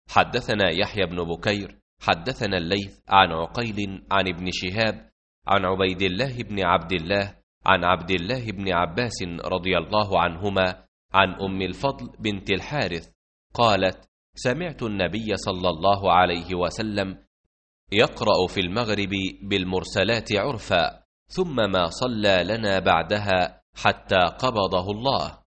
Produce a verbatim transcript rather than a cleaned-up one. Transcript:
حدثنا يحيى بن بكير حدثنا الليث عن عقيل عن ابن شهاب عن عبيد الله بن عبد الله عن عبد الله بن عباس رضي الله عنهما عن أم الفضل بنت الحارث قالت: سمعت النبي صلى الله عليه وسلم يقرأ في المغرب بالمرسلات عرفا، ثم ما صلى لنا بعدها حتى قبضه الله.